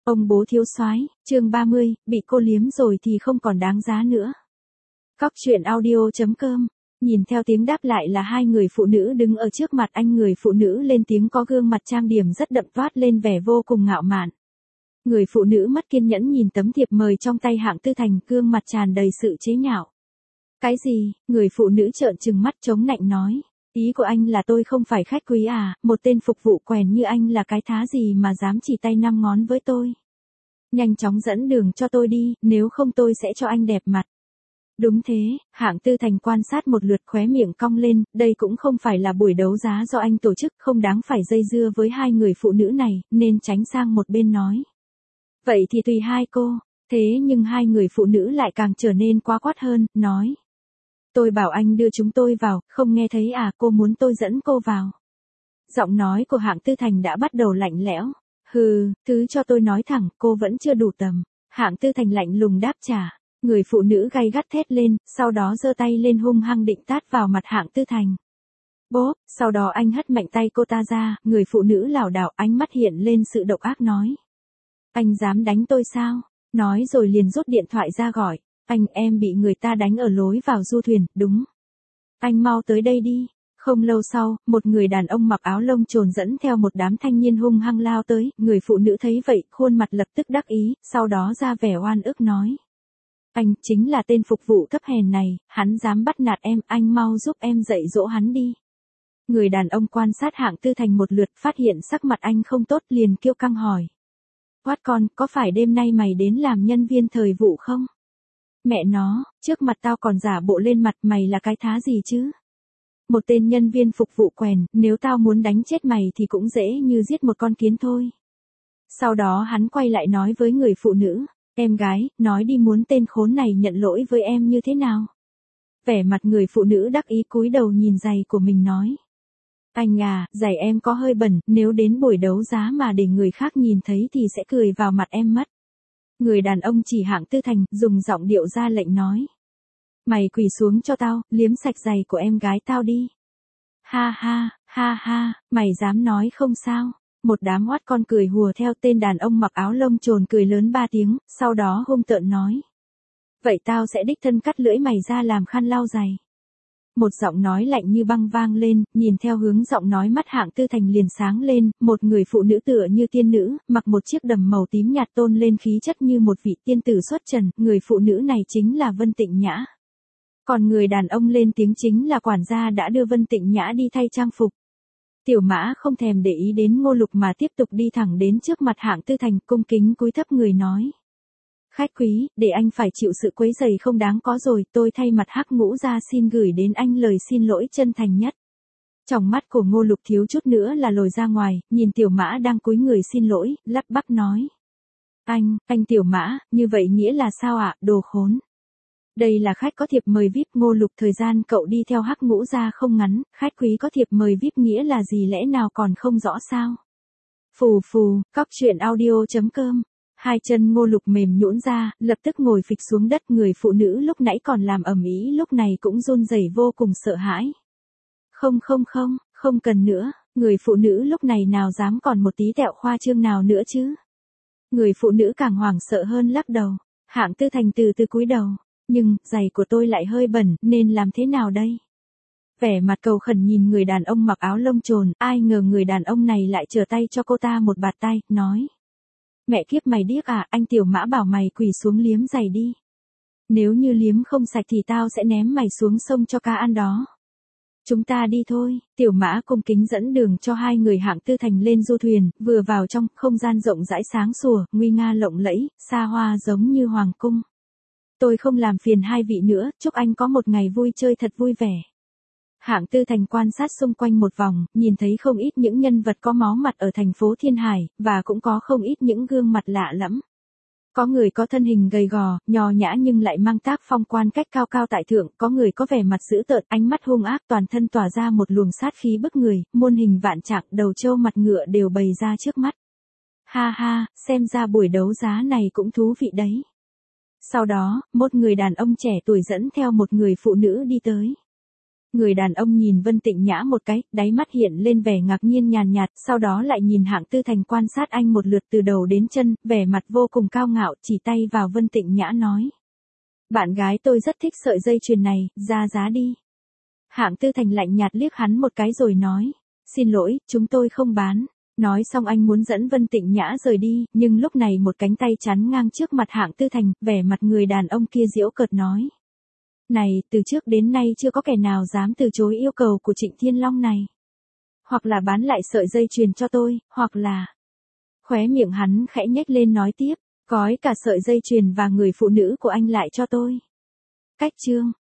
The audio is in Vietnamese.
Ông bố thiếu soái, chương 30, bị cô liếm rồi thì không còn đáng giá nữa. Cóc truyện audio.com. Nhìn theo tiếng đáp lại là hai người phụ nữ đứng ở trước mặt anh. Người phụ nữ lên tiếng có gương mặt trang điểm rất đậm, toát lên vẻ vô cùng ngạo mạn. Người phụ nữ mất kiên nhẫn nhìn tấm thiệp mời trong tay Hạng Tư Thành, gương mặt tràn đầy sự chế nhạo. Cái gì? Người phụ nữ trợn trừng mắt chống nạnh nói. Ý của anh là tôi không phải khách quý à, một tên phục vụ quèn như anh là cái thá gì mà dám chỉ tay năm ngón với tôi. Nhanh chóng dẫn đường cho tôi đi, nếu không tôi sẽ cho anh đẹp mặt. Đúng thế, Hạng Tư Thành quan sát một lượt, khóe miệng cong lên, đây cũng không phải là buổi đấu giá do anh tổ chức, không đáng phải dây dưa với hai người phụ nữ này, nên tránh sang một bên nói. Vậy thì tùy hai cô, thế nhưng hai người phụ nữ lại càng trở nên quá quát hơn, nói. Tôi bảo anh đưa chúng tôi vào, không nghe thấy à, cô muốn tôi dẫn cô vào. Giọng nói của Hạng Tư Thành đã bắt đầu lạnh lẽo. Hừ, thứ cho tôi nói thẳng, cô vẫn chưa đủ tầm. Hạng Tư Thành lạnh lùng đáp trả. Người phụ nữ gay gắt thét lên, sau đó giơ tay lên hung hăng định tát vào mặt Hạng Tư Thành. Bốp, sau đó anh hất mạnh tay cô ta ra, người phụ nữ lảo đảo, ánh mắt hiện lên sự độc ác nói. Anh dám đánh tôi sao? Nói rồi liền rút điện thoại ra gọi. Anh, em bị người ta đánh ở lối vào du thuyền, đúng. Anh mau tới đây đi. Không lâu sau, một người đàn ông mặc áo lông trồn dẫn theo một đám thanh niên hung hăng lao tới, người phụ nữ thấy vậy, khuôn mặt lập tức đắc ý, sau đó ra vẻ oan ức nói. Anh, chính là tên phục vụ thấp hèn này, hắn dám bắt nạt em, anh mau giúp em dạy dỗ hắn đi. Người đàn ông quan sát Hạng Tư Thành một lượt, phát hiện sắc mặt anh không tốt, liền kiêu căng hỏi. Quát con, có phải đêm nay mày đến làm nhân viên thời vụ không? Mẹ nó, trước mặt tao còn giả bộ lên mặt, mày là cái thá gì chứ? Một tên nhân viên phục vụ quèn, nếu tao muốn đánh chết mày thì cũng dễ như giết một con kiến thôi. Sau đó hắn quay lại nói với người phụ nữ, em gái, nói đi, muốn tên khốn này nhận lỗi với em như thế nào? Vẻ mặt người phụ nữ đắc ý cúi đầu nhìn giày của mình nói. Anh à, giày em có hơi bẩn, nếu đến buổi đấu giá mà để người khác nhìn thấy thì sẽ cười vào mặt em mất. Người đàn ông chỉ Hạng Tư Thành, dùng giọng điệu ra lệnh nói. Mày quỳ xuống cho tao, liếm sạch giày của em gái tao đi. Ha ha, mày dám nói không sao? Một đám oát con cười hùa theo, tên đàn ông mặc áo lông trồn cười lớn 3 tiếng, sau đó hung tợn nói. Vậy tao sẽ đích thân cắt lưỡi mày ra làm khăn lau giày. Một giọng nói lạnh như băng vang lên, nhìn theo hướng giọng nói mắt Hạng Tư Thành liền sáng lên, một người phụ nữ tựa như tiên nữ, mặc một chiếc đầm màu tím nhạt tôn lên khí chất như một vị tiên tử xuất trần, người phụ nữ này chính là Vân Tịnh Nhã. Còn người đàn ông lên tiếng chính là quản gia đã đưa Vân Tịnh Nhã đi thay trang phục. Tiểu Mã không thèm để ý đến Ngô Lục mà tiếp tục đi thẳng đến trước mặt Hạng Tư Thành, cung kính cúi thấp người nói. Khách quý, để anh phải chịu sự quấy rầy không đáng có rồi, tôi thay mặt Hắc Ngũ gia xin gửi đến anh lời xin lỗi chân thành nhất. Trong mắt của Ngô Lục thiếu chút nữa là lồi ra ngoài, nhìn Tiểu Mã đang cúi người xin lỗi, lắp bắp nói. Anh Tiểu Mã, như vậy nghĩa là sao ạ, đồ khốn. Đây là khách có thiệp mời VIP. Ngô Lục, thời gian cậu đi theo Hắc Ngũ gia không ngắn, khách quý có thiệp mời VIP nghĩa là gì lẽ nào còn không rõ sao? Phù phù, cóc truyện audio.com. Hai chân Ngô Lục mềm nhũn ra, lập tức ngồi phịch xuống đất. Người phụ nữ lúc nãy còn làm ầm ĩ lúc này cũng run rẩy vô cùng sợ hãi. Không cần nữa, người phụ nữ lúc này nào dám còn một tí tẹo khoa trương nào nữa chứ? Người phụ nữ càng hoảng sợ hơn lắc đầu. Hạng Tư Thành từ từ cúi đầu. Nhưng, giày của tôi lại hơi bẩn, nên làm thế nào đây? Vẻ mặt cầu khẩn nhìn người đàn ông mặc áo lông trồn, ai ngờ người đàn ông này lại trở tay cho cô ta một bạt tay, nói. Mẹ kiếp mày điếc à, anh Tiểu Mã bảo mày quỳ xuống liếm giày đi. Nếu như liếm không sạch thì tao sẽ ném mày xuống sông cho cá ăn đó. Chúng ta đi thôi. Tiểu Mã cung kính dẫn đường cho hai người Hạng Tư Thành lên du thuyền, vừa vào trong, không gian rộng rãi sáng sủa, nguy nga lộng lẫy, xa hoa giống như hoàng cung. Tôi không làm phiền hai vị nữa, chúc anh có một ngày vui chơi thật vui vẻ. Hạng Tư Thành quan sát xung quanh một vòng, nhìn thấy không ít những nhân vật có máu mặt ở thành phố Thiên Hải, và cũng có không ít những gương mặt lạ lẫm. Có người có thân hình gầy gò, nho nhã nhưng lại mang tác phong quan cách cao cao tại thượng, có người có vẻ mặt dữ tợn, ánh mắt hung ác, toàn thân tỏa ra một luồng sát khí bức người, muôn hình vạn trạng, đầu trâu mặt ngựa đều bày ra trước mắt. Ha, xem ra buổi đấu giá này cũng thú vị đấy. Sau đó, một người đàn ông trẻ tuổi dẫn theo một người phụ nữ đi tới. Người đàn ông nhìn Vân Tịnh Nhã một cái, đáy mắt hiện lên vẻ ngạc nhiên nhàn nhạt, sau đó lại nhìn Hạng Tư Thành quan sát anh một lượt từ đầu đến chân, vẻ mặt vô cùng cao ngạo, chỉ tay vào Vân Tịnh Nhã nói. Bạn gái tôi rất thích sợi dây chuyền này, ra giá đi. Hạng Tư Thành lạnh nhạt liếc hắn một cái rồi nói. Xin lỗi, chúng tôi không bán. Nói xong anh muốn dẫn Vân Tịnh Nhã rời đi, nhưng lúc này một cánh tay chắn ngang trước mặt Hạng Tư Thành, vẻ mặt người đàn ông kia giễu cợt nói. Này, từ trước đến nay chưa có kẻ nào dám từ chối yêu cầu của Trịnh Thiên Long này. Hoặc là bán lại sợi dây chuyền cho tôi, hoặc là... Khóe miệng hắn khẽ nhếch lên nói tiếp, gói cả sợi dây chuyền và người phụ nữ của anh lại cho tôi. Cách chương